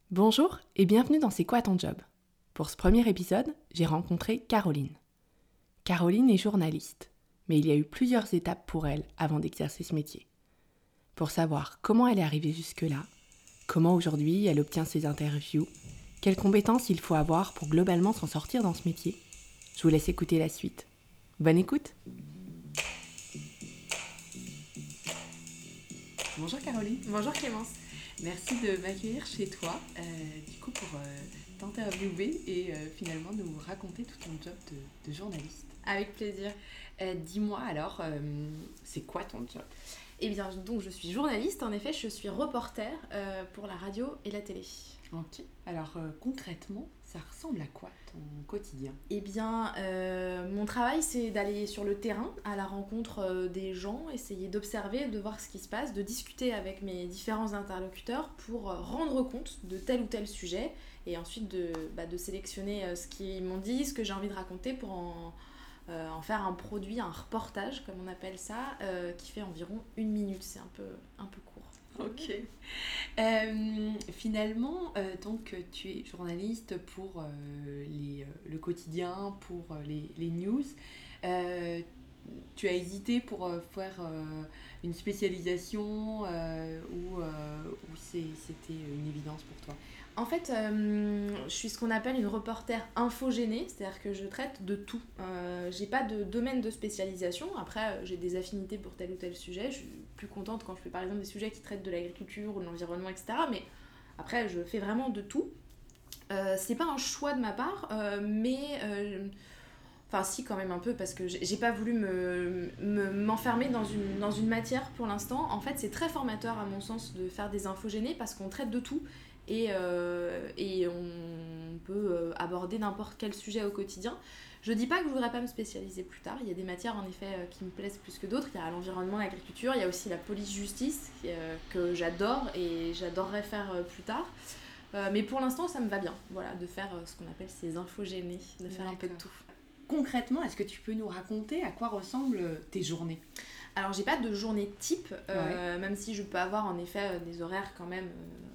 Bonjour et bienvenue dans C'est quoi ton job ? Pour ce premier épisode, j'ai rencontré Caroline. Caroline est journaliste, mais il y a eu plusieurs étapes pour elle avant d'exercer ce métier. Pour savoir comment elle est arrivée jusque-là, comment aujourd'hui elle obtient ses interviews, quelles compétences il faut avoir pour globalement s'en sortir dans ce métier, je vous laisse écouter la suite. Bonne écoute ! Bonjour Caroline. Bonjour Clémence. Merci de m'accueillir chez toi, pour t'interviewer et finalement nous raconter tout ton job de journaliste. Avec plaisir. Dis-moi alors, c'est quoi ton job ? Eh bien, donc je suis journaliste, en effet, je suis reporter pour la radio et la télé. Ok. Alors concrètement, ça ressemble à quoi ton quotidien ? Eh bien, mon travail, c'est d'aller sur le terrain, à la rencontre des gens, essayer d'observer, de voir ce qui se passe, de discuter avec mes différents interlocuteurs pour rendre compte de tel ou tel sujet et ensuite de sélectionner ce qu'ils m'ont dit, ce que j'ai envie de raconter pour en faire un produit, un reportage, comme on appelle ça, qui fait environ 1 minute. C'est un peu court. Ok. Finalement, donc tu es journaliste pour le quotidien, pour les news. Tu as hésité pour faire une spécialisation ou c'était une évidence pour toi ? En fait, je suis ce qu'on appelle une reporter infogénée, c'est-à-dire que je traite de tout. J'ai pas de domaine de spécialisation. Après, j'ai des affinités pour tel ou tel sujet. Je suis plus contente quand je fais par exemple des sujets qui traitent de l'agriculture ou de l'environnement, etc. Mais après, je fais vraiment de tout. C'est pas un choix de ma part, mais... Enfin si, quand même un peu, parce que j'ai pas voulu m'enfermer dans une matière pour l'instant. En fait, c'est très formateur à mon sens de faire des infogénés parce qu'on traite de tout et on peut aborder n'importe quel sujet au quotidien. Je dis pas que je voudrais pas me spécialiser plus tard. Il y a des matières en effet qui me plaisent plus que d'autres. Il y a l'environnement, l'agriculture, il y a aussi la police-justice que j'adore et j'adorerais faire plus tard. Mais pour l'instant, ça me va bien, voilà, de faire ce qu'on appelle ces infogénés, de faire un peu de tout. Concrètement, est-ce que tu peux nous raconter à quoi ressemblent tes journées ? Alors, j'ai pas de journée type, même si je peux avoir en effet des horaires quand même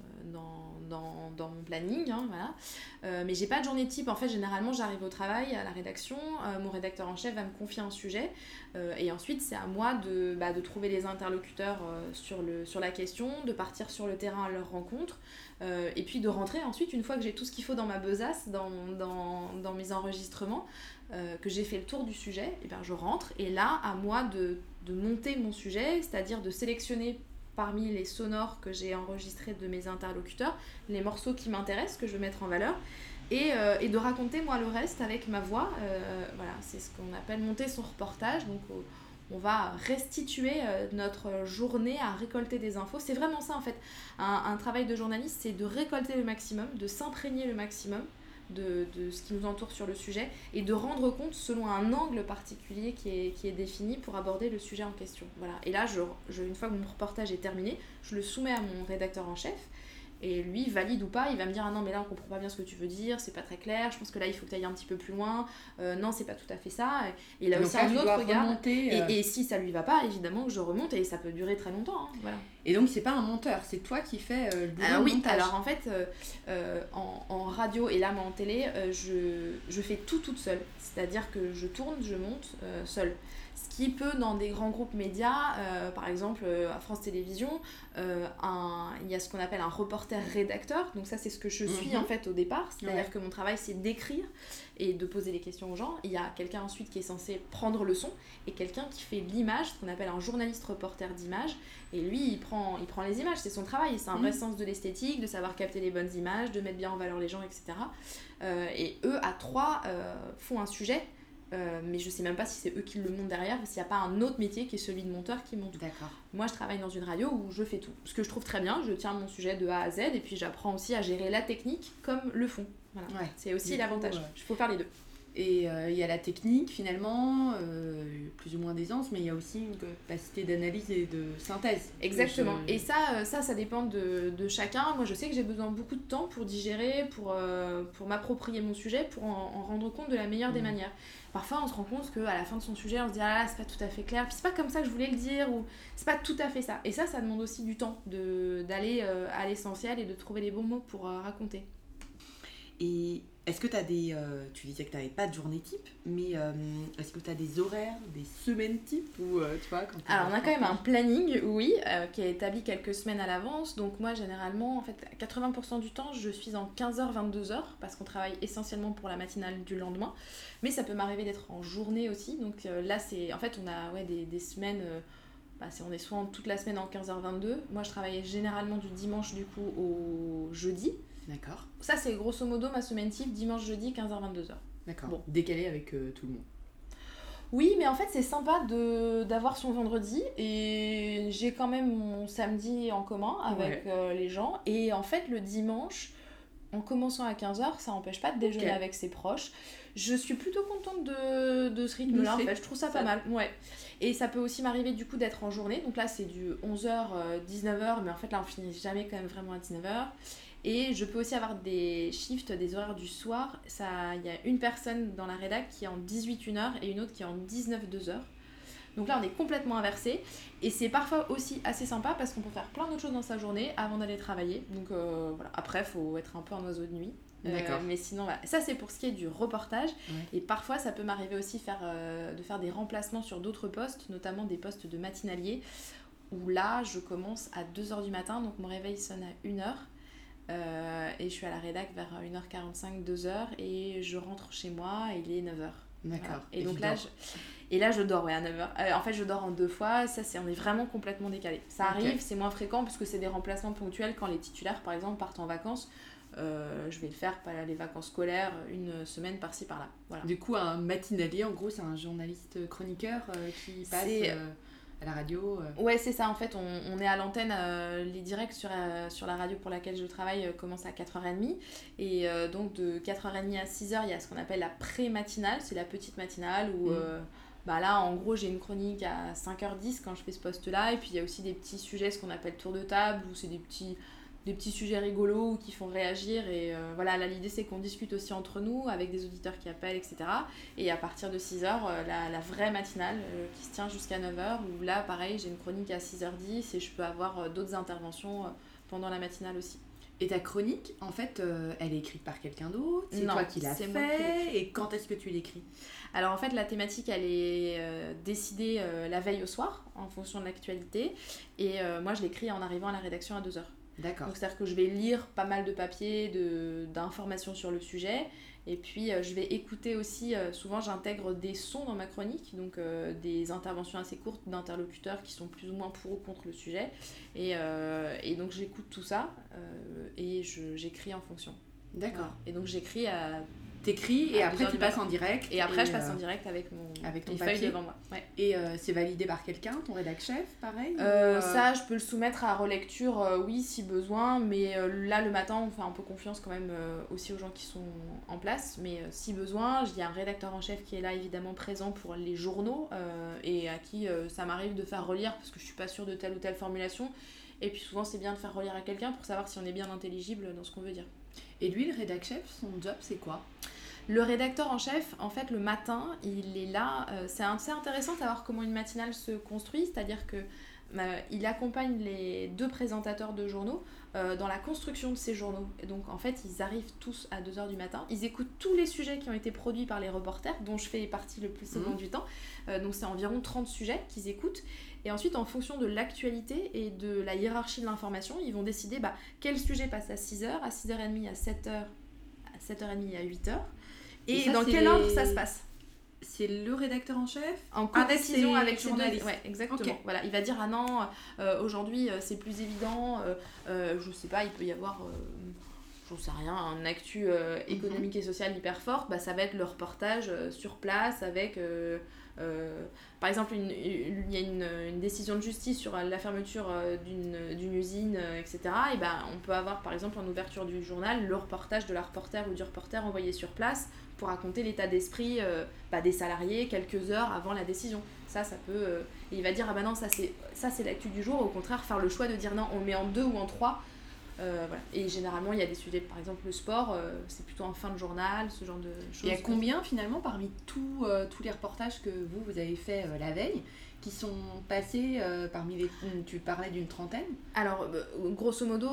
dans mon planning, hein, voilà. Mais j'ai pas de journée type. En fait, généralement, j'arrive au travail, à la rédaction, mon rédacteur en chef va me confier un sujet, et ensuite, c'est à moi de trouver les interlocuteurs sur la question, de partir sur le terrain à leur rencontre, et puis de rentrer ensuite, une fois que j'ai tout ce qu'il faut dans ma besace, dans mes enregistrements, que j'ai fait le tour du sujet, et bien je rentre, et là, à moi de monter mon sujet, c'est-à-dire de sélectionner parmi les sonores que j'ai enregistrés de mes interlocuteurs, les morceaux qui m'intéressent, que je veux mettre en valeur, et de raconter moi le reste avec ma voix. Voilà, c'est ce qu'on appelle monter son reportage. Donc on va restituer notre journée à récolter des infos. C'est vraiment ça en fait. Un travail de journaliste, c'est de récolter le maximum, de s'imprégner le maximum de ce qui nous entoure sur le sujet et de rendre compte selon un angle particulier qui est défini pour aborder le sujet en question. Voilà. Et là, une fois que mon reportage est terminé, je le soumets à mon rédacteur en chef et lui, valide ou pas, il va me dire « Ah non, mais là, on comprend pas bien ce que tu veux dire, c'est pas très clair, je pense que là, il faut que tu ailles un petit peu plus loin, non, c'est pas tout à fait ça. » Et il a aussi un autre regard. Et si ça lui va pas, évidemment, je remonte et ça peut durer très longtemps. Hein, voilà. Et donc, c'est pas un monteur, c'est toi qui fais le boulot de montage. Alors en fait, en radio et là, en télé, je fais tout toute seule. C'est-à-dire que je tourne, je monte seule. Ce qui peut, dans des grands groupes médias, par exemple à France Télévisions, il y a ce qu'on appelle un reporter-rédacteur. Donc ça, c'est ce que je suis en fait au départ. C'est-à-dire que mon travail, c'est d'écrire et de poser les questions aux gens. Il y a quelqu'un ensuite qui est censé prendre le son et quelqu'un qui fait l'image, ce qu'on appelle un journaliste reporter d'image. Et lui, il prend les images, c'est son travail. C'est un vrai sens de l'esthétique, de savoir capter les bonnes images, de mettre bien en valeur les gens, etc. Et eux, à trois, font un sujet. Mais je sais même pas si c'est eux qui le montent derrière ou s'il n'y a pas un autre métier qui est celui de monteur qui monte. D'accord. Moi, je travaille dans une radio où je fais tout. Ce que je trouve très bien, je tiens mon sujet de A à Z et puis j'apprends aussi à gérer la technique comme le fond. Voilà. Ouais. C'est aussi l'avantage. Il faut faire les deux. Et il y a la technique finalement, plus ou moins d'aisance, mais il y a aussi une capacité d'analyse et de synthèse. Exactement. Et ça dépend de chacun. Moi, je sais que j'ai besoin de beaucoup de temps pour digérer, pour m'approprier mon sujet, pour en rendre compte de la meilleure des manières. Parfois, on se rend compte qu'à la fin de son sujet, on se dit « Ah là, c'est pas tout à fait clair, puis c'est pas comme ça que je voulais le dire, ou c'est pas tout à fait ça. » Et ça demande aussi du temps d'aller à l'essentiel et de trouver les bons mots pour raconter. Et est-ce que tu as tu disais que tu n'avais pas de journée type, mais est-ce que tu as des horaires, des semaines type ou, tu vois, Alors, on a quand même un planning, oui, qui est établi quelques semaines à l'avance. Donc, moi, généralement, en fait, 80% du temps, je suis en 15h-22h parce qu'on travaille essentiellement pour la matinale du lendemain. Mais ça peut m'arriver d'être en journée aussi. Donc, là, en fait, on a des semaines. On est soit toute la semaine en 15h-22. Moi, je travaille généralement du dimanche, du coup, au jeudi. D'accord. Ça, c'est grosso modo ma semaine type, dimanche-jeudi, 15h-22h. D'accord. Bon. Décalé avec tout le monde. Oui, mais en fait, c'est sympa d'avoir son vendredi et j'ai quand même mon samedi en commun avec les gens. Et en fait, le dimanche, en commençant à 15h, ça n'empêche pas de déjeuner avec ses proches. Je suis plutôt contente de ce rythme-là, en fait. Je trouve ça pas mal. Ouais. Et ça peut aussi m'arriver du coup d'être en journée. Donc là, c'est du 11h, 19h, mais en fait, là, on finit jamais quand même vraiment à 19h. Et je peux aussi avoir des shifts, des horaires du soir. Il y a une personne dans la rédac qui est en 18-1h et une autre qui est en 19-2h. Donc là, on est complètement inversés. Et c'est parfois aussi assez sympa parce qu'on peut faire plein d'autres choses dans sa journée avant d'aller travailler. Donc voilà. Après, il faut être un peu un oiseau de nuit. D'accord. Mais sinon, voilà. Ça, c'est pour ce qui est du reportage. Ouais. Et parfois, ça peut m'arriver aussi de faire des remplacements sur d'autres postes, notamment des postes de matinalier, où là, je commence à 2h du matin. Donc mon réveil sonne à 1h. Et je suis à la rédac vers 1h45, 2h et je rentre chez moi et il est 9h. D'accord. Voilà. Et donc là je dors à 9h. En fait je dors en 2 fois, on est vraiment complètement décalé. Ça arrive, c'est moins fréquent parce que c'est des remplacements ponctuels quand les titulaires par exemple partent en vacances. Je vais le faire pas les vacances scolaires, une semaine par-ci par-là. Voilà. Du coup un matinalier en gros c'est un journaliste chroniqueur qui passe... à la radio Ouais, c'est ça. En fait, on est à l'antenne. Les directs sur la radio pour laquelle je travaille commencent à 4h30. Et donc, de 4h30 à 6h, il y a ce qu'on appelle la pré-matinale. C'est la petite matinale où, là, en gros, j'ai une chronique à 5h10 quand je fais ce poste-là. Et puis, il y a aussi des petits sujets, ce qu'on appelle tour de table, où c'est des petits sujets rigolos ou qui font réagir et voilà, là l'idée c'est qu'on discute aussi entre nous avec des auditeurs qui appellent, etc. Et à partir de 6h, la vraie matinale qui se tient jusqu'à 9h où là pareil j'ai une chronique à 6h10 et je peux avoir d'autres interventions pendant la matinale aussi. Et ta chronique, en fait, elle est écrite par quelqu'un d'autre? C'est toi qui l'as fait? Et quand est-ce que tu l'écris? Alors en fait, la thématique, elle est décidée la veille au soir, en fonction de l'actualité. Et moi, je l'écris en arrivant à la rédaction à 2h. D'accord. Donc c'est-à-dire que je vais lire pas mal de papiers, d'informations sur le sujet. Et puis je vais écouter aussi, souvent j'intègre des sons dans ma chronique, donc des interventions assez courtes d'interlocuteurs qui sont plus ou moins pour ou contre le sujet. Et donc j'écoute tout ça et j'écris en fonction. D'accord. Voilà. Et donc j'écris t'écris et après tu passes en direct. Et après je passe en direct avec ton feuille devant moi. Ouais. Et c'est validé par quelqu'un, ton rédac chef, pareil Ça, je peux le soumettre à relecture, oui, si besoin. Mais là, le matin, on fait un peu confiance quand même aussi aux gens qui sont en place. Mais si besoin, il y a un rédacteur en chef qui est là, évidemment, présent pour les journaux et à qui ça m'arrive de faire relire parce que je suis pas sûre de telle ou telle formulation. Et puis souvent, c'est bien de faire relire à quelqu'un pour savoir si on est bien intelligible dans ce qu'on veut dire. Et lui, le rédac chef, son job, c'est quoi ? Le rédacteur en chef, en fait, le matin, il est là. C'est assez intéressant de savoir comment une matinale se construit, c'est-à-dire que il accompagne les 2 présentateurs de journaux dans la construction de ces journaux. Et donc, en fait, ils arrivent tous à 2h du matin. Ils écoutent tous les sujets qui ont été produits par les reporters, dont je fais partie le plus souvent du temps. Donc, c'est environ 30 sujets qu'ils écoutent. Et ensuite, en fonction de l'actualité et de la hiérarchie de l'information, ils vont décider quel sujet passe à 6h, à 6h30, à 7h, à 7h30, à 8h. Et ça, dans quel ordre ça se passe? C'est le rédacteur en chef en co-décision avec ses journalistes. Ouais, exactement. Okay. Voilà, il va dire aujourd'hui c'est plus évident. Je sais pas, il peut y avoir j'en sais rien, un actu économique et social hyper fort, bah, ça va être le reportage sur place avec... par exemple, il y a une décision de justice sur la fermeture d'une usine, etc. Et ben, on peut avoir, par exemple, en ouverture du journal, le reportage de la reporter ou du reporter envoyé sur place pour raconter l'état d'esprit des salariés quelques heures avant la décision. Ça peut... et il va dire, ah bah non, ça c'est l'actu du jour. Au contraire, faire le choix de dire non, on le met en 2 ou en 3. Voilà. Et généralement, il y a des sujets, par exemple le sport, c'est plutôt en fin de journal, ce genre de choses. Il y a combien finalement parmi tous les reportages que vous avez fait la veille qui sont passés parmi les... Tu parlais d'une trentaine ? Alors, grosso modo,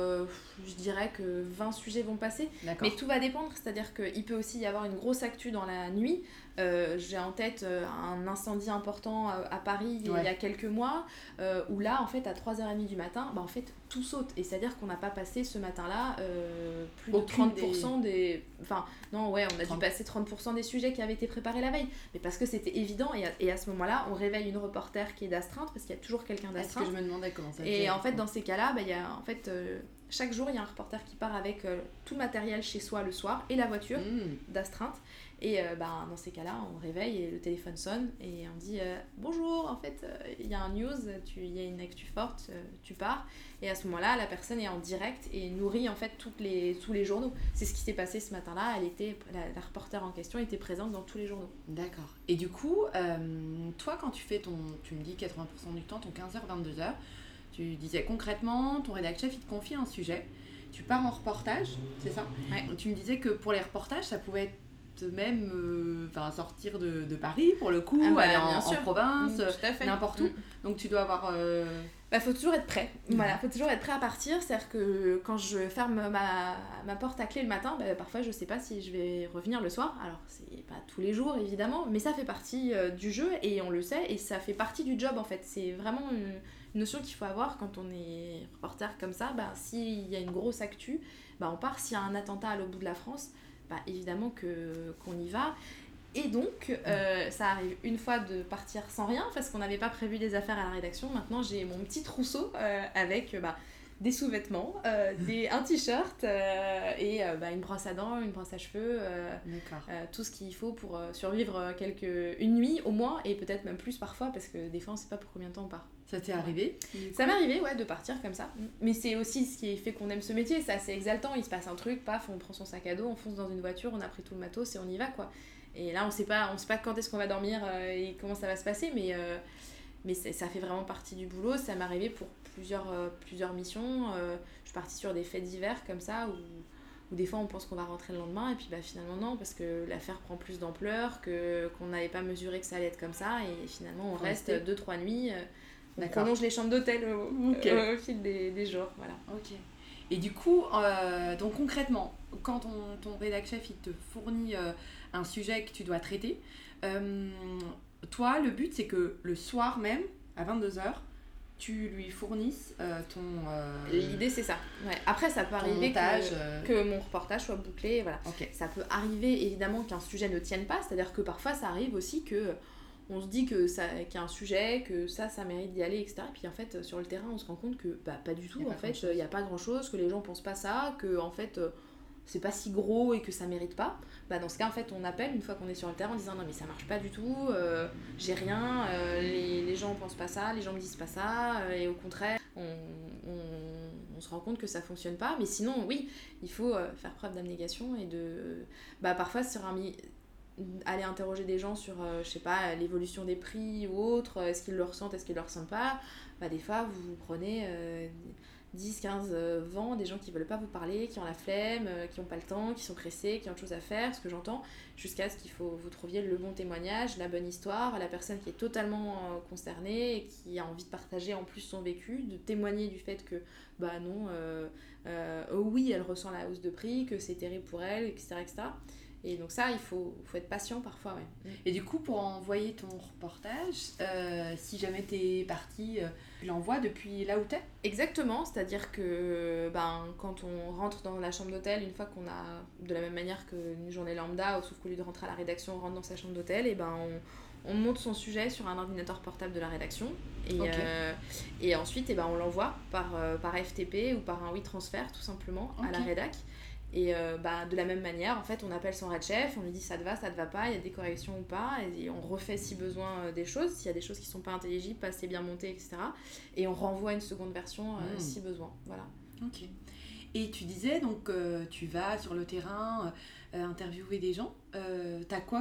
je dirais que 20 sujets vont passer. D'accord. Mais tout va dépendre, c'est-à-dire qu'il peut aussi y avoir une grosse actu dans la nuit. J'ai en tête un incendie important à Paris il y a quelques mois, où là, en fait, à 3h30 du matin, en fait, tout saute. Et c'est-à-dire qu'on n'a pas passé ce matin-là plus de 30% des... Enfin, non, ouais, on a dû passer 30% des sujets qui avaient été préparés la veille. Mais parce que c'était évident, et à ce moment-là, on réveille une reporter qui est d'astreinte, parce qu'il y a toujours quelqu'un d'astreinte. Est-ce que je me demandais comment ça se Et en fait, dans ces cas-là, il y a, en fait, chaque jour, il y a un reporter qui part avec tout le matériel chez soi le soir, et la voiture d'astreinte. Et dans ces cas-là, on réveille et le téléphone sonne et on dit bonjour, en fait, il y a un news, il y a une actu forte, tu pars. Et à ce moment-là, la personne est en direct et nourrit en fait tous les journaux. C'est ce qui s'est passé ce matin-là. La reporter en question était présente dans tous les journaux. D'accord. Et du coup, toi, quand tu fais tu me dis 80% du temps, ton 15h-22h, tu disais concrètement, ton rédac chef, il te confie un sujet. Tu pars en reportage, c'est ça ? Ouais. Tu me disais que pour les reportages, ça pouvait être même sortir de Paris pour le coup, aller en province, n'importe où. Donc tu dois avoir... faut toujours être prêt. Voilà, faut toujours être prêt à partir. C'est-à-dire que quand je ferme ma porte à clé le matin, parfois je sais pas si je vais revenir le soir. Alors c'est pas tous les jours évidemment, mais ça fait partie du jeu et on le sait et ça fait partie du job en fait. C'est vraiment une notion qu'il faut avoir quand on est reporter comme ça. S'il y a une grosse actu, on part. S'il y a un attentat à l'autre bout de la France, évidemment qu'on y va. Et donc, ça arrive une fois de partir sans rien, parce qu'on n'avait pas prévu des affaires à la rédaction. Maintenant, j'ai mon petit trousseau avec des sous-vêtements, un t-shirt et une brosse à dents, une brosse à cheveux, tout ce qu'il faut pour survivre une nuit au moins, et peut-être même plus parfois, parce que des fois, on ne sait pas pour combien de temps on part. Ça t'est arrivé ? Ça m'est arrivé, ouais, de partir comme ça. Mais c'est aussi ce qui fait qu'on aime ce métier, c'est assez exaltant. Il se passe un truc, paf, on prend son sac à dos, on fonce dans une voiture, on a pris tout le matos et on y va, quoi. Et là, on sait pas quand est-ce qu'on va dormir et comment ça va se passer, mais ça fait vraiment partie du boulot. Ça m'est arrivé pour plusieurs missions. Je suis partie sur des faits divers comme ça, où des fois on pense qu'on va rentrer le lendemain, et puis finalement non, parce que l'affaire prend plus d'ampleur, qu'on n'avait pas mesuré que ça allait être comme ça, et finalement on reste 2-3 nuits. On prolonge les chambres d'hôtel au fil des jours. Voilà. Ok. Et du coup, donc concrètement, quand ton rédac chef il te fournit un sujet que tu dois traiter, toi, le but c'est que le soir même, à 22h, tu lui fournisses ton... L'idée c'est ça. Ouais. Après, ça peut arriver que mon reportage soit bouclé. Voilà. Okay. Ça peut arriver évidemment qu'un sujet ne tienne pas, c'est-à-dire que parfois ça arrive aussi que... On se dit qu'il y a un sujet, que ça mérite d'y aller, etc. Et puis en fait, sur le terrain, on se rend compte que pas du tout. En fait, il n'y a pas grand-chose, que les gens pensent pas ça, que en fait, c'est pas si gros et que ça mérite pas. Dans ce cas, en fait, on appelle une fois qu'on est sur le terrain en disant non mais ça marche pas du tout, j'ai rien, les gens pensent pas ça, les gens me disent pas ça, et au contraire, on se rend compte que ça fonctionne pas. Mais sinon, oui, il faut faire preuve d'abnégation et de... parfois, aller interroger des gens sur, je sais pas, l'évolution des prix ou autre, est-ce qu'ils le ressentent, est-ce qu'ils le ressentent pas. Des fois, vous prenez 10, 15 vents, des gens qui veulent pas vous parler, qui ont la flemme, qui ont pas le temps, qui sont pressés, qui ont autre chose à faire, ce que j'entends, jusqu'à ce vous trouviez le bon témoignage, la bonne histoire, la personne qui est totalement concernée et qui a envie de partager en plus son vécu, de témoigner du fait que, non, oui, elle ressent la hausse de prix, que c'est terrible pour elle, etc., etc. Et donc ça, il faut être patient parfois, ouais. Et du coup, pour envoyer ton reportage, si jamais t'es parti, tu l'envoies depuis là où t'es ? Exactement, c'est-à-dire que quand on rentre dans la chambre d'hôtel, une fois qu'on a, de la même manière qu'une journée lambda, sauf qu'au lieu de rentrer à la rédaction, on rentre dans sa chambre d'hôtel, et on monte son sujet sur un ordinateur portable de la rédaction et, Ok. et ensuite on l'envoie par FTP ou par un WeTransfer tout simplement à la Ok. rédac. Et de la même manière, en fait, on appelle son head-chef, on lui dit ça te va pas, il y a des corrections ou pas, et on refait si besoin des choses, s'il y a des choses qui sont pas intelligibles, pas assez bien montées, etc. Et on renvoie une seconde version si besoin. Voilà. Ok. Et tu disais, donc, tu vas sur le terrain interviewer des gens. T'as quoi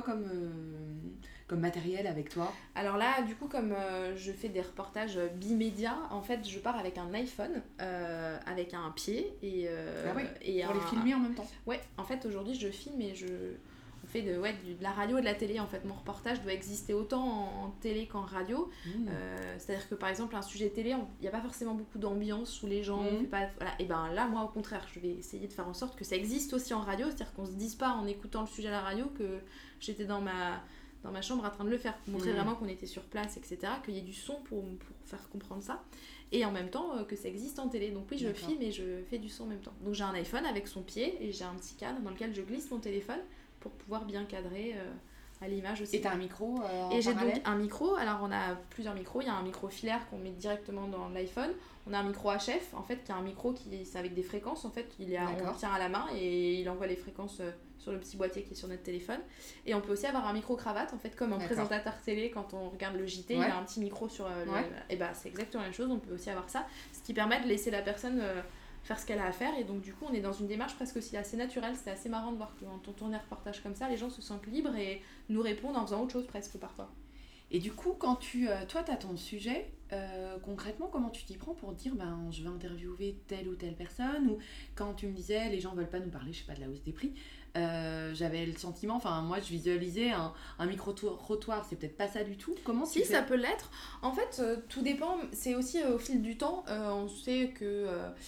comme matériel avec toi ? Alors là, du coup, comme je fais des reportages bimédia, en fait, je pars avec un iPhone, avec un pied et pour les filmer en même temps. Ouais, en fait, aujourd'hui, je filme et on fait de la radio et de la télé. En fait, mon reportage doit exister autant en télé qu'en radio. C'est-à-dire que, par exemple, un sujet télé, il n'y a pas forcément beaucoup d'ambiance sous les gens. On fait pas, voilà. Et ben là, moi, au contraire, je vais essayer de faire en sorte que ça existe aussi en radio. C'est-à-dire qu'on se dise pas en écoutant le sujet à la radio que j'étais dans ma chambre en train de le faire, pour montrer vraiment qu'on était sur place, etc., qu'il y ait du son pour faire comprendre ça, et en même temps que ça existe en télé. Donc oui, je filme et je fais du son en même temps. Donc j'ai un iPhone avec son pied et j'ai un petit cadre dans lequel je glisse mon téléphone pour pouvoir bien cadrer à l'image aussi. Et t'as un micro et j'ai donc un micro, alors on a plusieurs micros, il y a un micro filaire qu'on met directement dans l'iPhone, on a un micro HF en fait qui est un micro c'est avec des fréquences en fait, on le tient à la main et il envoie les fréquences sur le petit boîtier qui est sur notre téléphone. Et on peut aussi avoir un micro cravate en fait, comme un présentateur télé quand on regarde le JT, il y a un petit micro sur et c'est exactement la même chose, on peut aussi avoir ça, ce qui permet de laisser la personne faire ce qu'elle a à faire. Et donc du coup on est dans une démarche presque aussi assez naturelle. C'est assez marrant de voir que quand on tourne des reportages comme ça, les gens se sentent libres et nous répondent en faisant autre chose presque parfois. Et du coup, quand toi t'as ton sujet, concrètement comment tu t'y prends pour dire je vais interviewer telle ou telle personne, ou quand tu me disais les gens veulent pas nous parler, je sais pas, de la hausse des prix, j'avais le sentiment, enfin moi je visualisais un micro-trottoir, c'est peut-être pas ça du tout. Comment si ça peut l'être en fait, tout dépend, c'est aussi au fil du temps. On sait que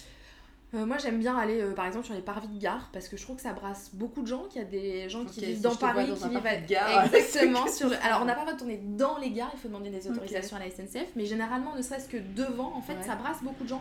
moi j'aime bien aller par exemple sur les parvis de gare parce que je trouve que ça brasse beaucoup de gens, qu'il y a des gens qui vivent dans Paris, qui vivent de gare, exactement alors on n'a pas le droit de tourner dans les gares, il faut demander des autorisations à la SNCF, mais généralement ne serait-ce que devant en fait ça brasse beaucoup de gens.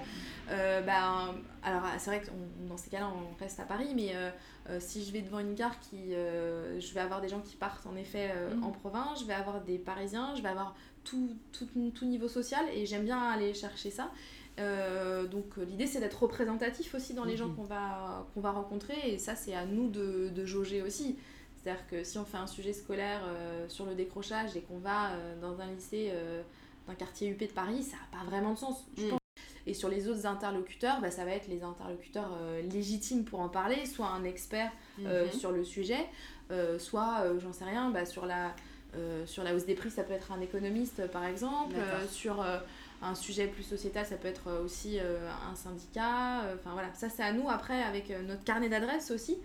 Alors c'est vrai que dans ces cas-là on reste à Paris, mais si je vais devant une gare je vais avoir des gens qui partent en effet en province, je vais avoir des Parisiens, je vais avoir tout niveau social, et j'aime bien aller chercher ça. Donc l'idée c'est d'être représentatif aussi dans les gens qu'on va rencontrer, et ça c'est à nous de jauger aussi. C'est-à-dire que si on fait un sujet scolaire sur le décrochage et qu'on va dans un lycée d'un quartier UP de Paris, ça n'a pas vraiment de sens, je pense. Et sur les autres interlocuteurs, ça va être les interlocuteurs légitimes pour en parler, soit un expert sur le sujet, soit j'en sais rien, sur la hausse des prix, ça peut être un économiste par exemple, sur un sujet plus sociétal, ça peut être aussi un syndicat, enfin voilà, ça c'est à nous après avec notre carnet d'adresses aussi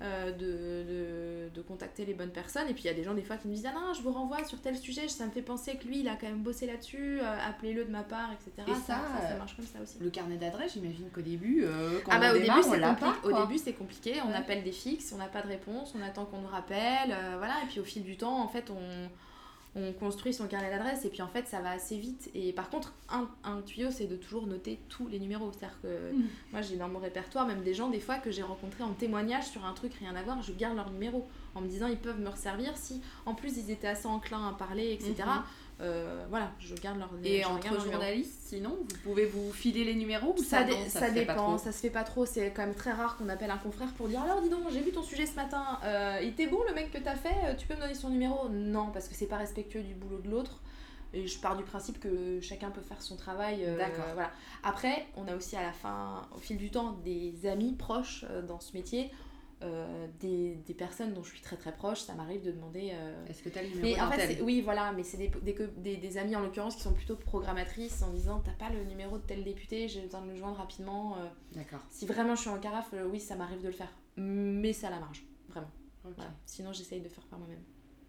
de contacter les bonnes personnes. Et puis il y a des gens des fois qui me disent ah non, je vous renvoie sur tel sujet, ça me fait penser que lui il a quand même bossé là-dessus, appelez-le de ma part, etc. Et ça marche comme ça aussi. Le carnet d'adresses, j'imagine qu'au début quand au démarre, début c'est compliqué, on appelle des fixes, on n'a pas de réponse, on attend qu'on nous rappelle, voilà, et puis au fil du temps en fait on construit son carnet d'adresse, et puis en fait ça va assez vite. Et par contre un tuyau c'est de toujours noter tous les numéros, c'est-à-dire que moi j'ai dans mon répertoire même des gens des fois que j'ai rencontrés en témoignage sur un truc rien à voir, je garde leur numéro en me disant ils peuvent me resservir si en plus ils étaient assez enclins à parler, etc. Voilà, je garde leur numéro. Et entre journalistes, sinon, vous pouvez vous filer les numéros, ou ça dépend, ça se fait pas trop. C'est quand même très rare qu'on appelle un confrère pour dire alors dis donc, j'ai vu ton sujet ce matin, il était bon le mec que t'as fait, tu peux me donner son numéro? Non, parce que c'est pas respectueux du boulot de l'autre. Et je pars du principe que chacun peut faire son travail. D'accord. Voilà. Après, on a aussi à la fin, au fil du temps, des amis proches dans ce métier. Des personnes dont je suis très très proche, ça m'arrive de demander est-ce que t'as le numéro mais en fait tel oui voilà, mais c'est des amis en l'occurrence qui sont plutôt programmatrices, en disant t'as pas le numéro de tel député, j'ai besoin de le joindre rapidement. D'accord. Si vraiment je suis en carafe, oui ça m'arrive de le faire, mais c'est à la marge, vraiment. Voilà. Sinon j'essaye de faire par moi-même.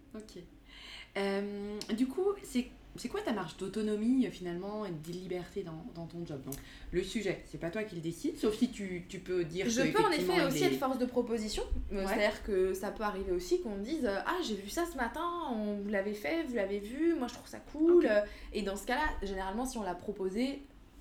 Ok. Du coup c'est quoi ta marge d'autonomie finalement et de liberté dans ton job? Donc le sujet, c'est pas toi qui le décides, sauf si tu peux dire je peux en effet aussi être force de proposition, c'est-à-dire que ça peut arriver aussi qu'on me dise ah j'ai vu ça ce matin, vous l'avez fait, vous l'avez vu, moi je trouve ça cool, et dans ce cas-là généralement si on l'a proposé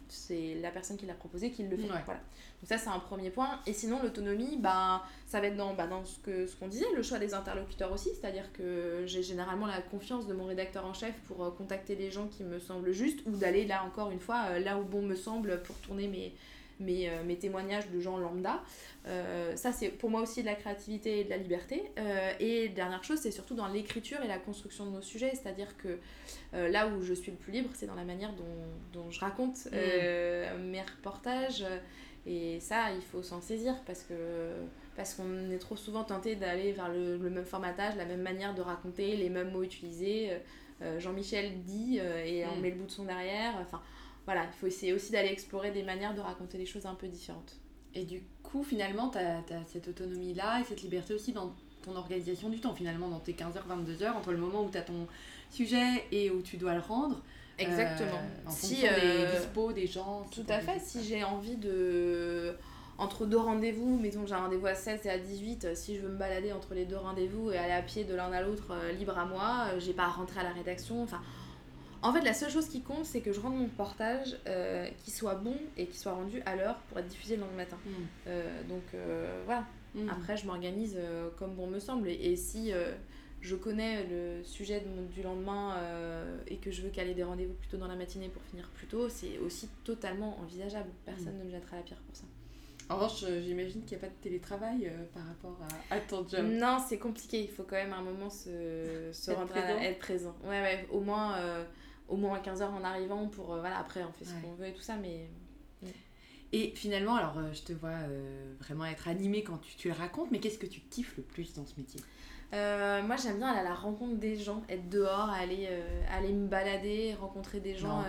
c'est la personne qui l'a proposé qui le fait. Ouais. Voilà. Donc ça, c'est un premier point. Et sinon, l'autonomie, ça va être dans ce qu'on disait, le choix des interlocuteurs aussi, c'est-à-dire que j'ai généralement la confiance de mon rédacteur en chef pour contacter les gens qui me semblent justes, ou d'aller là, encore une fois, là où bon me semble pour tourner mes témoignages de gens lambda. Ça, c'est pour moi aussi de la créativité et de la liberté. Et dernière chose, c'est surtout dans l'écriture et la construction de nos sujets, c'est-à-dire que là où je suis le plus libre, c'est dans la manière dont je raconte mes reportages. Et ça, il faut s'en saisir parce qu'on est trop souvent tenté d'aller vers le même formatage, la même manière de raconter, les mêmes mots utilisés. Jean-Michel dit et on met le bout de son derrière. Enfin, voilà, il faut essayer aussi d'aller explorer des manières de raconter les choses un peu différentes. Et du coup, finalement, tu as cette autonomie-là et cette liberté aussi dans ton organisation du temps, finalement, dans tes 15h, 22h, entre le moment où tu as ton sujet et où tu dois le rendre. Exactement. En fonction des dispos des gens. Tout à fait. Si j'ai envie entre deux rendez-vous, mettons que j'ai un rendez-vous à 16 et à 18, si je veux me balader entre les deux rendez-vous et aller à pied de l'un à l'autre, libre à moi, j'ai pas à rentrer à la rédaction. Enfin, en fait, la seule chose qui compte, c'est que je rende mon reportage qui soit bon et qui soit rendu à l'heure pour être diffusé le lendemain matin. Voilà. Après, je m'organise comme bon me semble. Et si je connais le sujet du lendemain et que je veux caler des rendez-vous plutôt dans la matinée pour finir plus tôt, c'est aussi totalement envisageable. Personne ne me jettera la pierre pour ça. En revanche, j'imagine qu'il n'y a pas de télétravail par rapport à ton job. Non, c'est compliqué. Il faut quand même à un moment être présent. Ouais, au moins à 15h en arrivant pour... voilà, après, on fait ce qu'on veut et tout ça, mais... Et finalement, alors, je te vois vraiment être animée quand tu le racontes, mais qu'est-ce que tu kiffes le plus dans ce métier ? Moi, j'aime bien aller à la rencontre des gens, être dehors, aller me balader, rencontrer des gens.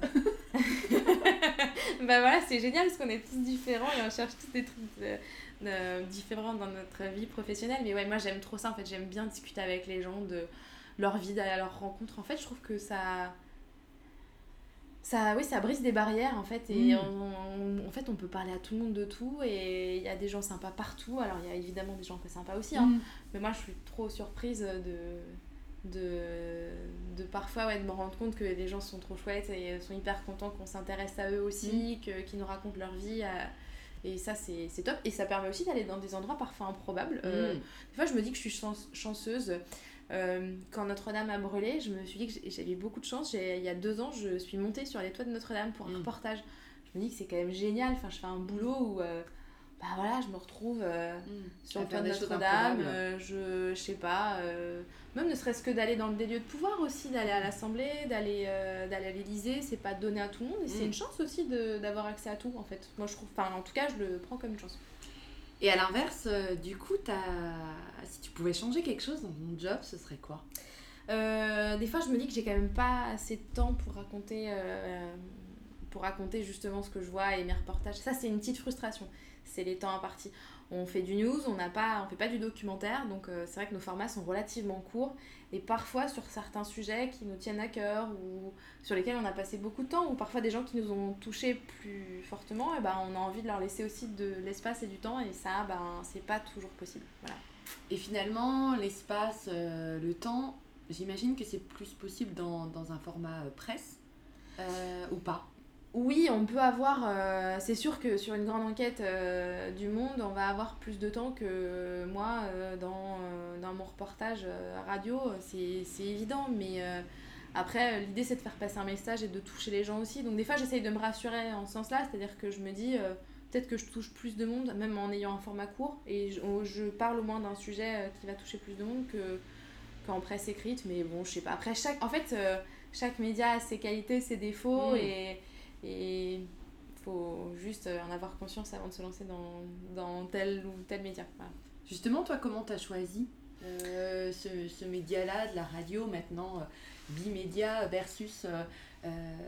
Voilà, c'est génial parce qu'on est tous différents et on cherche tous des trucs différents dans notre vie professionnelle. Mais ouais, moi, j'aime trop ça. En fait, j'aime bien discuter avec les gens de leur vie, d'aller à leur rencontre. En fait, je trouve que ça brise des barrières en fait et en fait on peut parler à tout le monde de tout et il y a des gens sympas partout. Alors il y a évidemment des gens pas sympas aussi mais moi je suis trop surprise de parfois de me rendre compte que les gens sont trop chouettes et sont hyper contents qu'on s'intéresse à eux aussi, qu'ils nous racontent leur vie et ça c'est top et ça permet aussi d'aller dans des endroits parfois improbables. Des fois je me dis que je suis chanceuse. Quand Notre-Dame a brûlé, je me suis dit que j'avais beaucoup de chance. Il y a 2 ans, je suis montée sur les toits de Notre-Dame pour un reportage. Je me dis que c'est quand même génial. Enfin, je fais un boulot où je me retrouve sur le toit de Notre-Dame. Je sais pas, même ne serait-ce que d'aller dans des lieux de pouvoir aussi, d'aller à l'Assemblée, d'aller à l'Élysée, c'est pas donné à tout le monde. Et c'est une chance aussi d'avoir accès à tout en fait. Moi, je trouve, en tout cas, je le prends comme une chance. Et à l'inverse, du coup, si tu pouvais changer quelque chose dans ton job, ce serait quoi ? Des fois, je me dis que j'ai quand même pas assez de temps pour raconter justement ce que je vois et mes reportages. Ça, c'est une petite frustration. C'est les temps impartis. On fait du news, on fait pas du documentaire, donc c'est vrai que nos formats sont relativement courts et parfois sur certains sujets qui nous tiennent à cœur ou sur lesquels on a passé beaucoup de temps ou parfois des gens qui nous ont touchés plus fortement, on a envie de leur laisser aussi de l'espace et du temps et ça, c'est pas toujours possible. Voilà. Et finalement, l'espace, le temps, j'imagine que c'est plus possible dans un format presse ou pas ? Oui, on peut avoir... c'est sûr que sur une grande enquête du Monde, on va avoir plus de temps que moi dans mon reportage radio, c'est évident. Mais après, l'idée, c'est de faire passer un message et de toucher les gens aussi. Donc des fois, j'essaye de me rassurer en ce sens-là. C'est-à-dire que je me dis, peut-être que je touche plus de monde, même en ayant un format court. Et je parle au moins d'un sujet qui va toucher plus de monde qu'en presse écrite. Mais bon, je sais pas. Après, chaque média a ses qualités, ses défauts et il faut juste en avoir conscience avant de se lancer dans tel ou tel média. Voilà. Justement, toi, comment tu as choisi ce média-là, de la radio, maintenant, bimédia versus l'écrit ?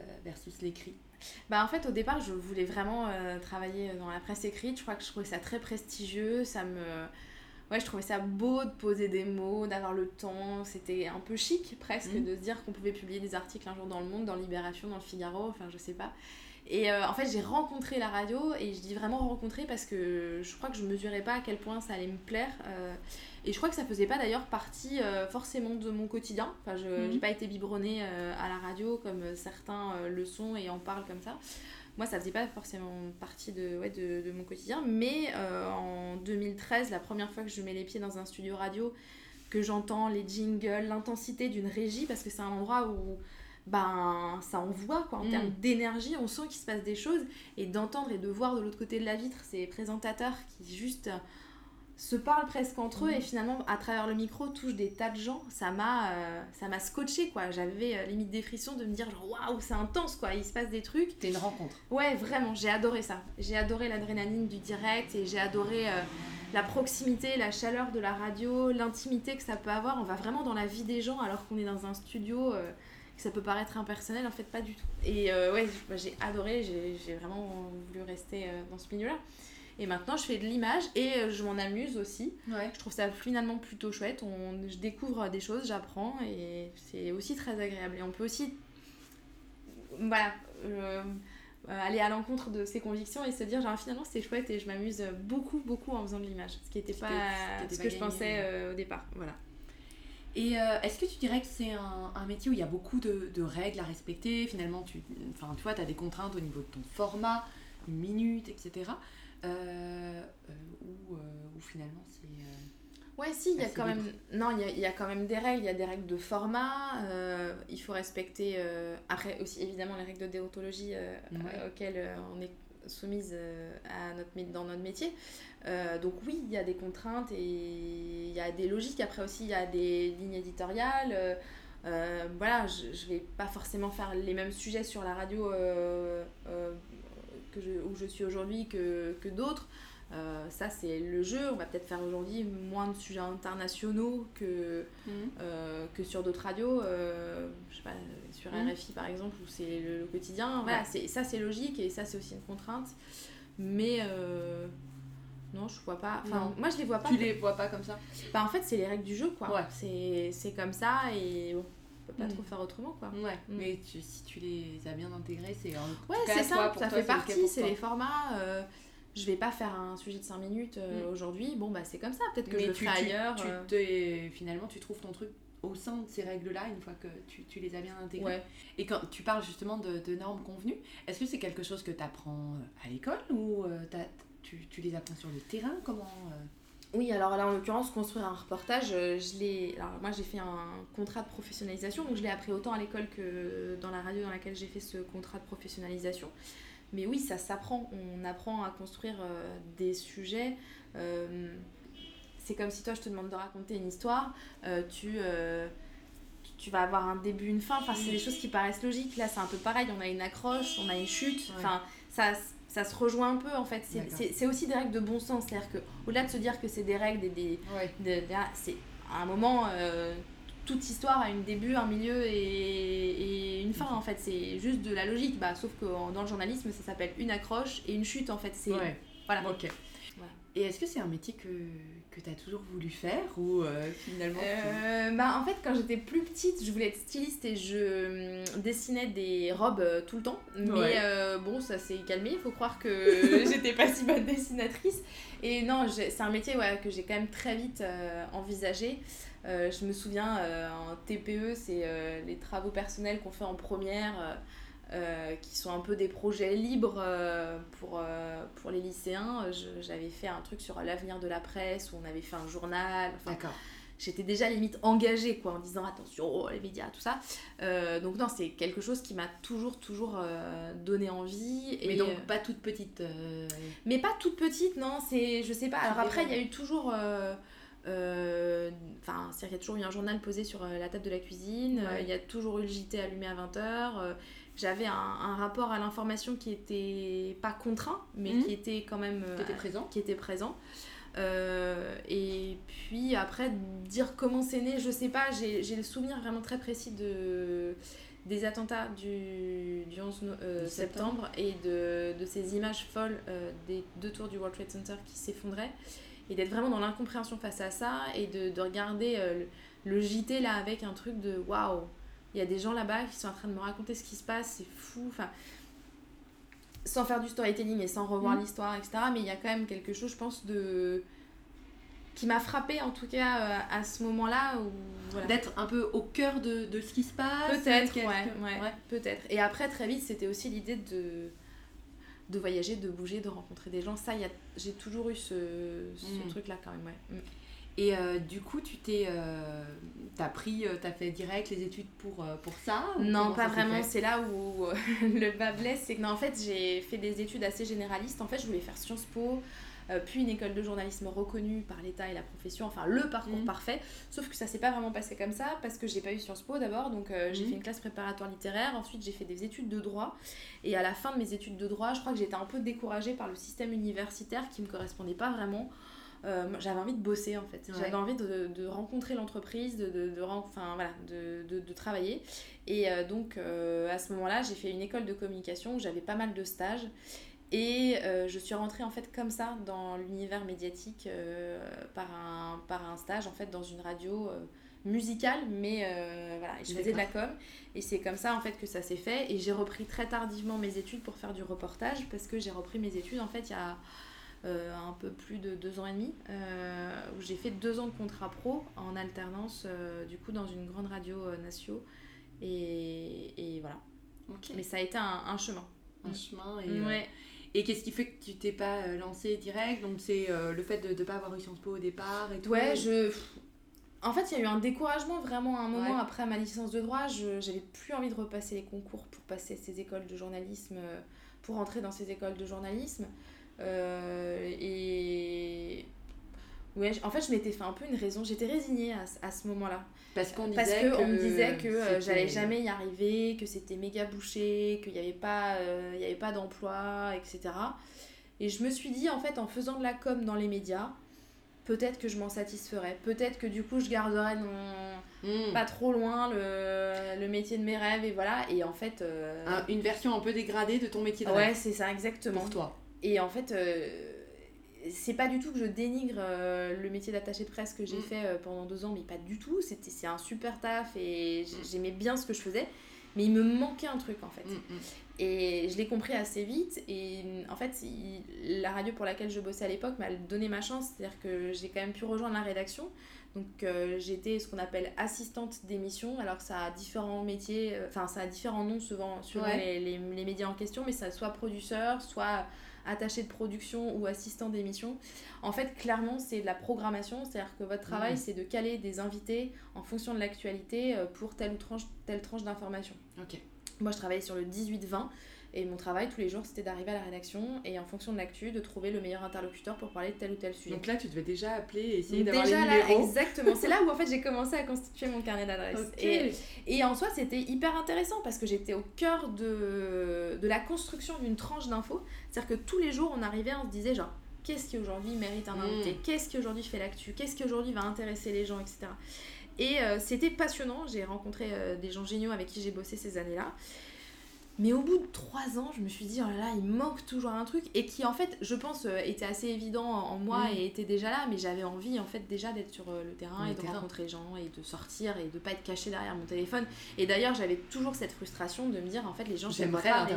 En fait, au départ, je voulais vraiment travailler dans la presse écrite. Je crois que je trouvais ça très prestigieux. Je trouvais ça beau de poser des mots, d'avoir le temps. C'était un peu chic, presque, de se dire qu'on pouvait publier des articles un jour dans Le Monde, dans Libération, dans Le Figaro, enfin, je sais pas. Et en fait, j'ai rencontré la radio, et je dis vraiment rencontré parce que je crois que je mesurais pas à quel point ça allait me plaire. Et je crois que ça faisait pas d'ailleurs partie forcément de mon quotidien. Enfin, j'ai pas été biberonnée à la radio comme certains le sont et en parlent comme ça. moi ça faisait pas forcément partie de mon quotidien, mais en 2013, la première fois que je mets les pieds dans un studio radio, que j'entends les jingles, l'intensité d'une régie, parce que c'est un endroit où ça envoie quoi, en termes d'énergie, on sent qu'il se passe des choses, et d'entendre et de voir de l'autre côté de la vitre ces présentateurs qui juste se parlent presque entre eux et finalement à travers le micro touchent des tas de gens, ça m'a scotché quoi. J'avais limite des frissons de me dire genre waouh, c'est intense quoi, il se passe des trucs. C'était une rencontre. Ouais, vraiment, j'ai adoré ça. J'ai adoré l'adrénaline du direct et j'ai adoré la proximité, la chaleur de la radio, l'intimité que ça peut avoir. On va vraiment dans la vie des gens alors qu'on est dans un studio, que ça peut paraître impersonnel, en fait pas du tout. Et j'ai adoré, j'ai vraiment voulu rester dans ce milieu-là. Et maintenant, je fais de l'image et je m'en amuse aussi. Ouais. Je trouve ça finalement plutôt chouette. Je découvre des choses, j'apprends et c'est aussi très agréable. Et on peut aussi aller à l'encontre de ses convictions et se dire genre finalement c'est chouette et je m'amuse beaucoup en faisant de l'image. Ce qui n'était pas ce que je pensais au départ. Voilà. Et est-ce que tu dirais que c'est un métier où il y a beaucoup de règles à respecter ? Finalement, tu vois, tu as des contraintes au niveau de ton format, une minute, etc. Ou finalement c'est... Ouais, si, il y a quand même... Non, il y a quand même des règles. Il y a des règles de format. Il faut respecter... Après, aussi, évidemment, les règles de déontologie auxquelles on est soumise dans notre métier. Donc oui, il y a des contraintes et il y a des logiques. Après aussi, il y a des lignes éditoriales. Je vais pas forcément faire les mêmes sujets sur la radio où je suis aujourd'hui que d'autres. Ça c'est le jeu, on va peut-être faire aujourd'hui moins de sujets internationaux que sur d'autres radios, je sais pas, sur RFI par exemple où c'est le quotidien, voilà, c'est logique et ça c'est aussi une contrainte, mais non je vois pas, enfin moi je les vois pas. Tu les vois pas comme ça? En fait c'est les règles du jeu quoi, ouais. c'est comme ça et bon, on peut pas trop faire autrement quoi. Ouais. Mais si tu les as bien intégrés, c'est en tout cas, c'est ça, ça fait partie, c'est les formats. Je vais pas faire un sujet de 5 minutes aujourd'hui, bon bah c'est comme ça, peut-être que je le ferai ailleurs. Finalement tu trouves ton truc au sein de ces règles-là une fois que tu les as bien intégrées. Ouais. Et quand tu parles justement de normes convenues, est-ce que c'est quelque chose que tu apprends à l'école ou tu les apprends sur le terrain? Comment Oui, alors là en l'occurrence, construire un reportage, alors moi j'ai fait un contrat de professionnalisation, donc je l'ai appris autant à l'école que dans la radio dans laquelle j'ai fait ce contrat de professionnalisation. Mais oui, ça s'apprend, on apprend à construire des sujets. C'est comme si toi je te demande de raconter une histoire, tu vas avoir un début, une fin, enfin c'est des choses qui paraissent logiques. Là c'est un peu pareil, on a une accroche, on a une chute, enfin ça se rejoint un peu en fait. C'est aussi des règles de bon sens, c'est-à-dire qu'au-delà de se dire que c'est des règles, c'est à un moment... toute histoire a un début, un milieu et une fin en fait, c'est juste de la logique, sauf que dans le journalisme ça s'appelle une accroche et une chute en fait, c'est voilà. Ok. Voilà. Et est-ce que c'est un métier que tu as toujours voulu faire ou finalement en fait quand j'étais plus petite je voulais être styliste et je dessinais des robes tout le temps, mais bon ça s'est calmé, il faut croire que j'étais pas si bonne dessinatrice et non c'est un métier que j'ai quand même très vite envisagé. Je me souviens en TPE, c'est les travaux personnels qu'on fait en première, qui sont un peu des projets libres pour les lycéens. J'avais fait un truc sur l'avenir de la presse où on avait fait un journal. D'accord. J'étais déjà limite engagée en disant attention les médias, tout ça. Donc non, c'est quelque chose qui m'a toujours donné envie. Mais donc pas toute petite Mais pas toute petite, non, je sais pas. Alors après, il y a eu toujours... c'est-à-dire qu'il y a toujours eu un journal posé sur la table de la cuisine, il y a toujours eu le JT allumé à 20h, j'avais un rapport à l'information qui était pas contraint mais qui était quand même qui était présent. Et puis après dire comment c'est né, je sais pas, j'ai le souvenir vraiment très précis des attentats du 11 septembre et de ces images folles des 2 tours du World Trade Center qui s'effondraient. Et d'être vraiment dans l'incompréhension face à ça et de regarder le JT là avec un truc de waouh, il y a des gens là-bas qui sont en train de me raconter ce qui se passe, c'est fou, enfin sans faire du storytelling et sans revoir l'histoire, etc. Mais il y a quand même quelque chose, je pense, qui m'a frappée en tout cas à ce moment-là où, voilà. D'être un peu au cœur de ce qui se passe. Peut-être, peut-être. Et après très vite c'était aussi l'idée de voyager, de bouger, de rencontrer des gens. Ça, j'ai toujours eu ce truc-là quand même, ouais. Et du coup, t'as fait direct les études pour ça Non, pas vraiment. C'est là où le bas blesse. C'est que non, en fait, j'ai fait des études assez généralistes. En fait, je voulais faire Sciences Po, puis une école de journalisme reconnue par l'État et la profession, enfin le parcours parfait. Sauf que ça s'est pas vraiment passé comme ça parce que j'ai pas eu Sciences Po d'abord. Donc j'ai fait une classe préparatoire littéraire. Ensuite, j'ai fait des études de droit. Et à la fin de mes études de droit, je crois que j'étais un peu découragée par le système universitaire qui me correspondait pas vraiment. J'avais envie de bosser en fait, j'avais envie de rencontrer l'entreprise, de travailler et donc à ce moment là j'ai fait une école de communication où j'avais pas mal de stages et je suis rentrée en fait comme ça dans l'univers médiatique par un stage en fait dans une radio musicale mais je faisais de la com et c'est comme ça en fait que ça s'est fait et j'ai repris très tardivement mes études pour faire du reportage parce que j'ai repris mes études en fait il y a un peu plus de 2 ans et demi où j'ai fait 2 ans de contrat pro en alternance du coup dans une grande radio nationale et voilà. Okay. Mais ça a été un chemin. Et qu'est-ce qui fait que tu t'es pas lancée direct? Donc c'est le fait de pas avoir eu Sciences Po au départ et tout. Ouais, en fait, il y a eu un découragement vraiment à un moment après ma licence de droit. J'avais plus envie de repasser les concours pour passer ces écoles de journalisme, pour entrer dans ces écoles de journalisme. Et ouais, en fait je m'étais fait un peu une raison, j'étais résignée à ce moment-là parce qu'on me disait que j'allais jamais y arriver, que c'était méga bouché, qu'il n'y avait pas d'emploi, etc. Et je me suis dit en fait en faisant de la com dans les médias peut-être que je m'en satisferais, peut-être que du coup je garderais pas trop loin le métier de mes rêves et voilà et en fait une version un peu dégradée de ton métier de rêve. Ouais, c'est ça exactement pour toi. Et en fait, c'est pas du tout que je dénigre le métier d'attaché de presse que j'ai fait pendant 2 ans, mais pas du tout. C'est un super taf et j'aimais bien ce que je faisais, mais il me manquait un truc en fait. Et je l'ai compris assez vite. Et en fait, la radio pour laquelle je bossais à l'époque m'a donné ma chance, c'est-à-dire que j'ai quand même pu rejoindre la rédaction. Donc j'étais ce qu'on appelle assistante d'émission. Alors ça a différents métiers, ça a différents noms souvent sur les médias en question, mais ça soit producteur, soit attaché de production ou assistant d'émission. En fait, clairement, c'est de la programmation, c'est-à-dire que votre travail, c'est de caler des invités en fonction de l'actualité pour telle tranche d'information. Ok. Moi, je travaillais sur le 18-20 et mon travail tous les jours, c'était d'arriver à la rédaction et en fonction de l'actu, de trouver le meilleur interlocuteur pour parler de tel ou tel sujet. Donc là, tu devais déjà appeler et essayer d'avoir les numéros. Déjà là, exactement. C'est là où en fait j'ai commencé à constituer mon carnet d'adresses. Okay. Et en soi, c'était hyper intéressant parce que j'étais au cœur de la construction d'une tranche d'infos. C'est-à-dire que tous les jours, on arrivait, on se disait genre, qu'est-ce qui aujourd'hui mérite un invité ? Qu'est-ce qui aujourd'hui fait l'actu ? Qu'est-ce qui aujourd'hui va intéresser les gens, etc. Et c'était passionnant. J'ai rencontré des gens géniaux avec qui j'ai bossé ces années-là. Mais au bout de 3 ans, je me suis dit, oh là là, il manque toujours un truc. Et qui, en fait, je pense, était assez évident en moi et était déjà là. Mais j'avais envie, en fait, déjà d'être sur le terrain et de rencontrer les gens et de sortir et de pas être cachée derrière mon téléphone. Et d'ailleurs, j'avais toujours cette frustration de me dire, en fait, les gens, j'aimerais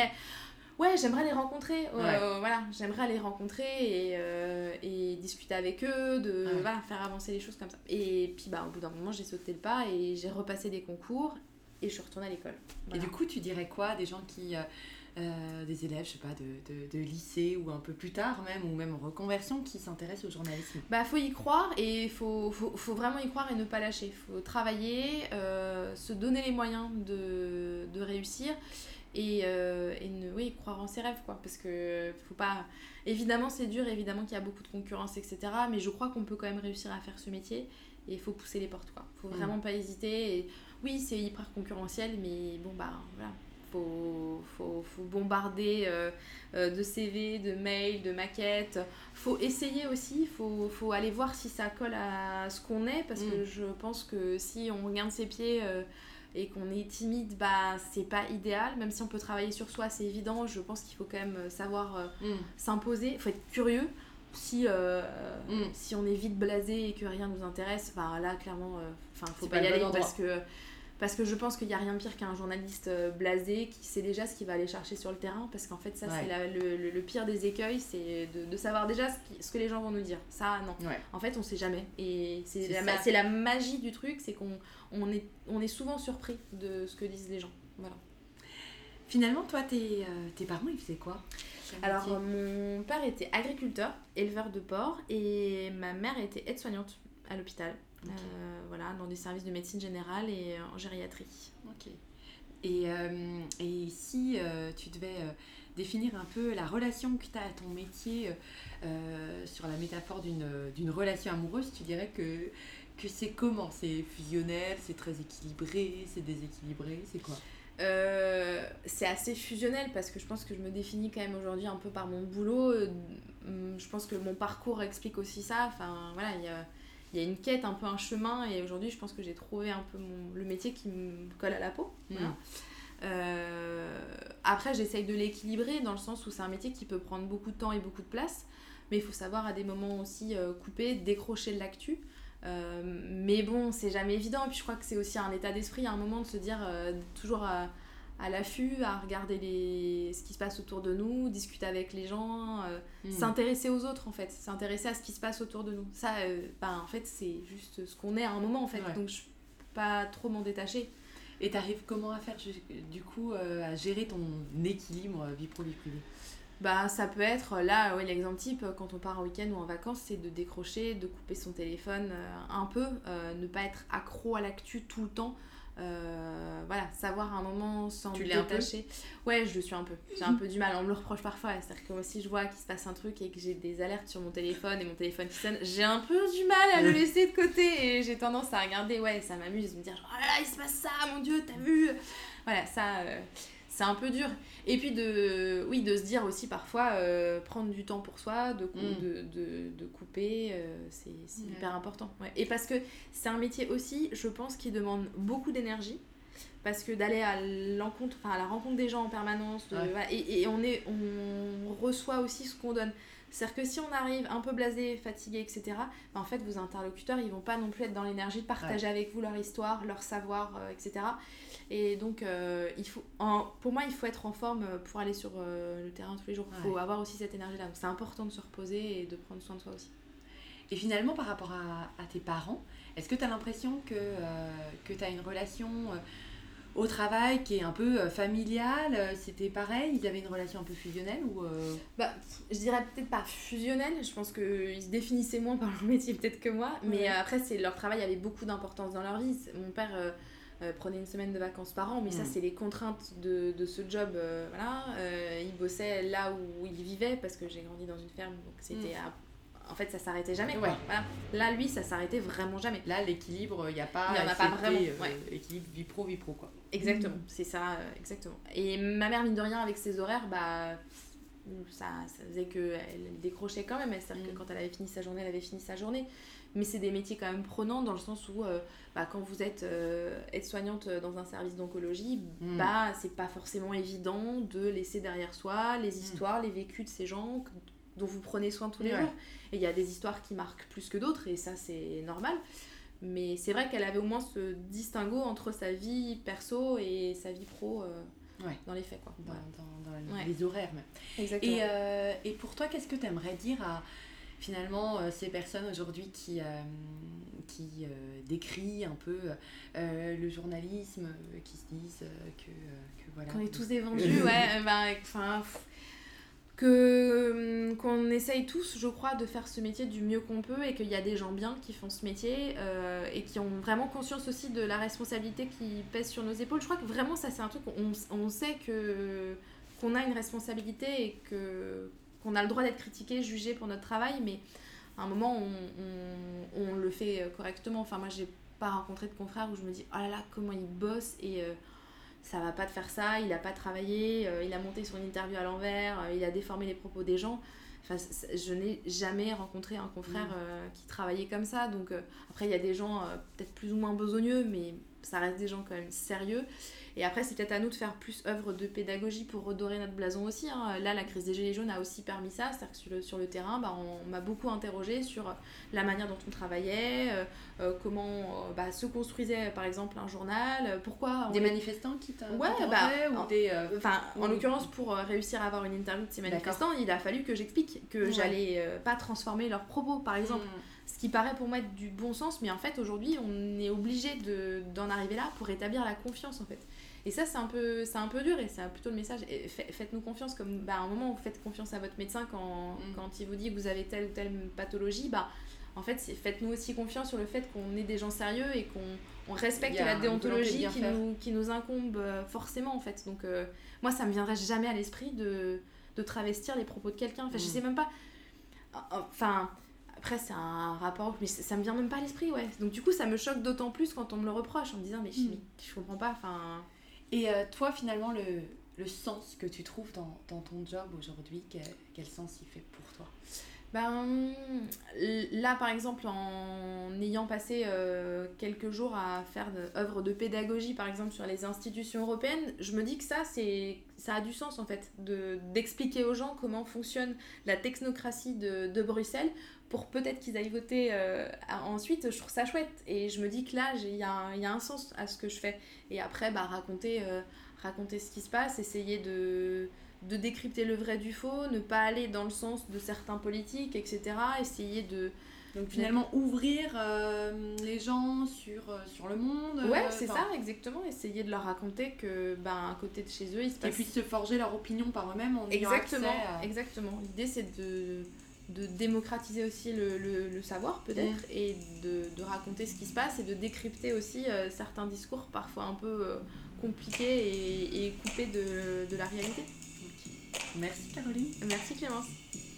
les rencontrer. Voilà, j'aimerais les rencontrer et discuter avec eux, faire avancer les choses comme ça. Et puis, au bout d'un moment, j'ai sauté le pas et j'ai repassé des concours. Et je suis retournée à l'école. Voilà. Et du coup, tu dirais quoi à des gens qui... des élèves, je sais pas, de lycée ou un peu plus tard même, ou même en reconversion, qui s'intéressent au journalisme? Faut y croire et faut vraiment y croire et ne pas lâcher. Faut travailler, se donner les moyens de réussir et croire en ses rêves, quoi. Parce que faut pas... Évidemment, c'est dur, évidemment qu'il y a beaucoup de concurrence, etc. Mais je crois qu'on peut quand même réussir à faire ce métier et il faut pousser les portes, quoi. Faut vraiment pas hésiter et... Oui, c'est hyper concurrentiel, mais voilà, faut bombarder de CV, de mails, de maquettes. Faut essayer aussi, faut aller voir si ça colle à ce qu'on est, parce que je pense que si on regarde ses pieds et qu'on est timide, c'est pas idéal. Même si on peut travailler sur soi, c'est évident. Je pense qu'il faut quand même savoir s'imposer. Faut être curieux. Si on est vite blasé et que rien nous intéresse, là clairement faut pas y aller parce que je pense qu'il n'y a rien de pire qu'un journaliste blasé qui sait déjà ce qu'il va aller chercher sur le terrain, parce qu'en fait ça c'est le pire des écueils, c'est de savoir déjà ce que les gens vont nous dire. Ça non, en fait on sait jamais et c'est la magie du truc, c'est qu'on est souvent surpris de ce que disent les gens. Voilà. Finalement toi tes parents ils faisaient quoi? Alors, mon père était agriculteur, éleveur de porcs, et ma mère était aide-soignante à l'hôpital. Okay. Voilà, dans des services de médecine générale et en gériatrie. Ok. Et si tu devais définir un peu la relation que tu as à ton métier sur la métaphore d'une relation amoureuse, tu dirais que c'est comment ? C'est fusionnel, c'est très équilibré, c'est déséquilibré, c'est quoi ? C'est assez fusionnel parce que je pense que je me définis quand même aujourd'hui un peu par mon boulot. Je pense que mon parcours explique aussi ça. Enfin, voilà, il y a une quête, un peu un chemin, et aujourd'hui je pense que j'ai trouvé un peu le métier qui me colle à la peau. Voilà. Après, j'essaye de l'équilibrer dans le sens où c'est un métier qui peut prendre beaucoup de temps et beaucoup de place, mais il faut savoir à des moments aussi couper, décrocher de l'actu. Mais bon, c'est jamais évident, et puis je crois que c'est aussi un état d'esprit à un moment de se dire toujours à l'affût, à regarder ce qui se passe autour de nous, discuter avec les gens, s'intéresser aux autres en fait, s'intéresser à ce qui se passe autour de nous. Ça, en fait, c'est juste ce qu'on est à un moment en fait, donc je peux pas trop m'en détacher. Et t'arrives comment à faire du coup à gérer ton équilibre vie pro vie privée ? Ça peut être, là, l'exemple type, quand on part en week-end ou en vacances, c'est de décrocher, de couper son téléphone un peu, ne pas être accro à l'actu tout le temps. Voilà, savoir à un moment s'en détacher. Ouais, je le suis un peu. J'ai un peu du mal, on me le reproche parfois. C'est-à-dire que moi, si je vois qu'il se passe un truc et que j'ai des alertes sur mon téléphone et mon téléphone qui sonne, j'ai un peu du mal à le laisser de côté et j'ai tendance à regarder, ça m'amuse, me dire genre, oh là là, il se passe ça, mon Dieu, t'as vu ? Voilà, ça... c'est un peu dur. Et puis de se dire aussi parfois prendre du temps pour soi, de couper, c'est hyper important. Ouais. Et parce que c'est un métier aussi, je pense, qui demande beaucoup d'énergie. Parce que d'aller à la rencontre des gens en permanence, et on reçoit aussi ce qu'on donne. C'est-à-dire que si on arrive un peu blasé, fatigué, etc., en fait, vos interlocuteurs, ils vont pas non plus être dans l'énergie de partager avec vous leur histoire, leur savoir, etc. Et donc, pour moi, il faut être en forme pour aller sur le terrain tous les jours. Il faut avoir aussi cette énergie-là. Donc, c'est important de se reposer et de prendre soin de soi aussi. Et finalement, par rapport à tes parents, est-ce que tu as l'impression que tu as une relation au travail qui est un peu familiale? C'était pareil? Ils avaient une relation un peu fusionnelle ou je dirais peut-être pas fusionnelle. Je pense qu'ils se définissaient moins par leur métier peut-être que moi. Mais après, leur travail avait beaucoup d'importance dans leur vie. Mon père... prenait une semaine de vacances par an, mais ça c'est les contraintes de ce job. Il bossait là où il vivait parce que j'ai grandi dans une ferme, donc c'était en fait ça s'arrêtait jamais. Voilà. Là lui ça s'arrêtait vraiment jamais. Là l'équilibre, il n'y en a pas vraiment. Équilibre vie pro quoi. Exactement, c'est ça, exactement. Et ma mère, mine de rien, avec ses horaires, ça faisait qu'elle décrochait quand même. C'est-à-dire que quand elle avait fini sa journée, elle avait fini sa journée. Mais c'est des métiers quand même prenants dans le sens où quand vous êtes aide-soignante dans un service d'oncologie, c'est pas forcément évident de laisser derrière soi les histoires, les vécus de ces gens dont vous prenez soin tous les jours. Et il y a des histoires qui marquent plus que d'autres et ça c'est normal. Mais c'est vrai qu'elle avait au moins ce distinguo entre sa vie perso et sa vie pro dans les faits, quoi. Dans les horaires même. Exactement. Et pour toi, qu'est-ce que tu aimerais dire à finalement ces personnes aujourd'hui qui décrient un peu le journalisme, qui se disent que voilà... Qu'on est tous des vendus, qu'on essaye tous, je crois, de faire ce métier du mieux qu'on peut et qu'il y a des gens bien qui font ce métier et qui ont vraiment conscience aussi de la responsabilité qui pèse sur nos épaules. Je crois que vraiment ça c'est un truc on sait qu'on a une responsabilité et qu'on a le droit d'être critiqué, jugé pour notre travail, mais à un moment on le fait correctement. Enfin moi j'ai pas rencontré de confrères où je me dis oh là là comment il bosse et ça va pas de faire ça, il a pas travaillé, il a monté son interview à l'envers, il a déformé les propos des gens. Enfin, je n'ai jamais rencontré un confrère qui travaillait comme ça. Donc après il y a des gens peut-être plus ou moins besogneux, mais ça reste des gens quand même sérieux. Et après c'est peut-être à nous de faire plus œuvre de pédagogie pour redorer notre blason aussi, hein. Là la crise des gilets jaunes a aussi permis ça, c'est-à-dire que sur le terrain on m'a beaucoup interrogée sur la manière dont on travaillait, comment se construisait par exemple un journal, pourquoi des manifestants qui en l'occurrence pour réussir à avoir une interview de ces manifestants, il a fallu que j'explique que j'allais pas transformer leurs propos par exemple. ce qui paraît pour moi être du bon sens, mais en fait aujourd'hui on est obligé d'en arriver là pour établir la confiance en fait. Et ça c'est un peu dur, et c'est plutôt le message. Et faites-nous confiance, comme à un moment où vous faites confiance à votre médecin quand il vous dit que vous avez telle ou telle pathologie, en fait faites-nous aussi confiance sur le fait qu'on est des gens sérieux et qu'on respecte la déontologie qui nous incombe forcément en fait. Donc moi ça me viendrait jamais à l'esprit de travestir les propos de quelqu'un. Enfin je sais même pas, enfin après c'est un rapport, mais ça me vient même pas à l'esprit, ouais. Donc du coup ça me choque d'autant plus quand on me le reproche en me disant mais je comprends pas, enfin. Et toi finalement le sens que tu trouves dans ton job aujourd'hui, quel sens il fait pour toi? Là par exemple en ayant passé quelques jours à faire œuvre de pédagogie par exemple sur les institutions européennes, je me dis que ça a du sens en fait d'expliquer aux gens comment fonctionne la technocratie de Bruxelles pour peut-être qu'ils aillent voter ensuite. Je trouve ça chouette et je me dis que là il y a un sens à ce que je fais, et après raconter ce qui se passe, essayer de décrypter le vrai du faux, ne pas aller dans le sens de certains politiques, etc. Essayer de... Donc finalement ouvrir les gens sur le monde. Ouais, c'est ça, exactement. Essayer de leur raconter que à côté de chez eux, il se passe... Qu'ils puissent se forger leur opinion par eux-mêmes en ayant accès à... Exactement. L'idée c'est de démocratiser aussi le savoir peut-être, et de raconter ce qui se passe et de décrypter aussi certains discours parfois un peu compliqués et coupés de la réalité. Merci Caroline. Merci Clémence.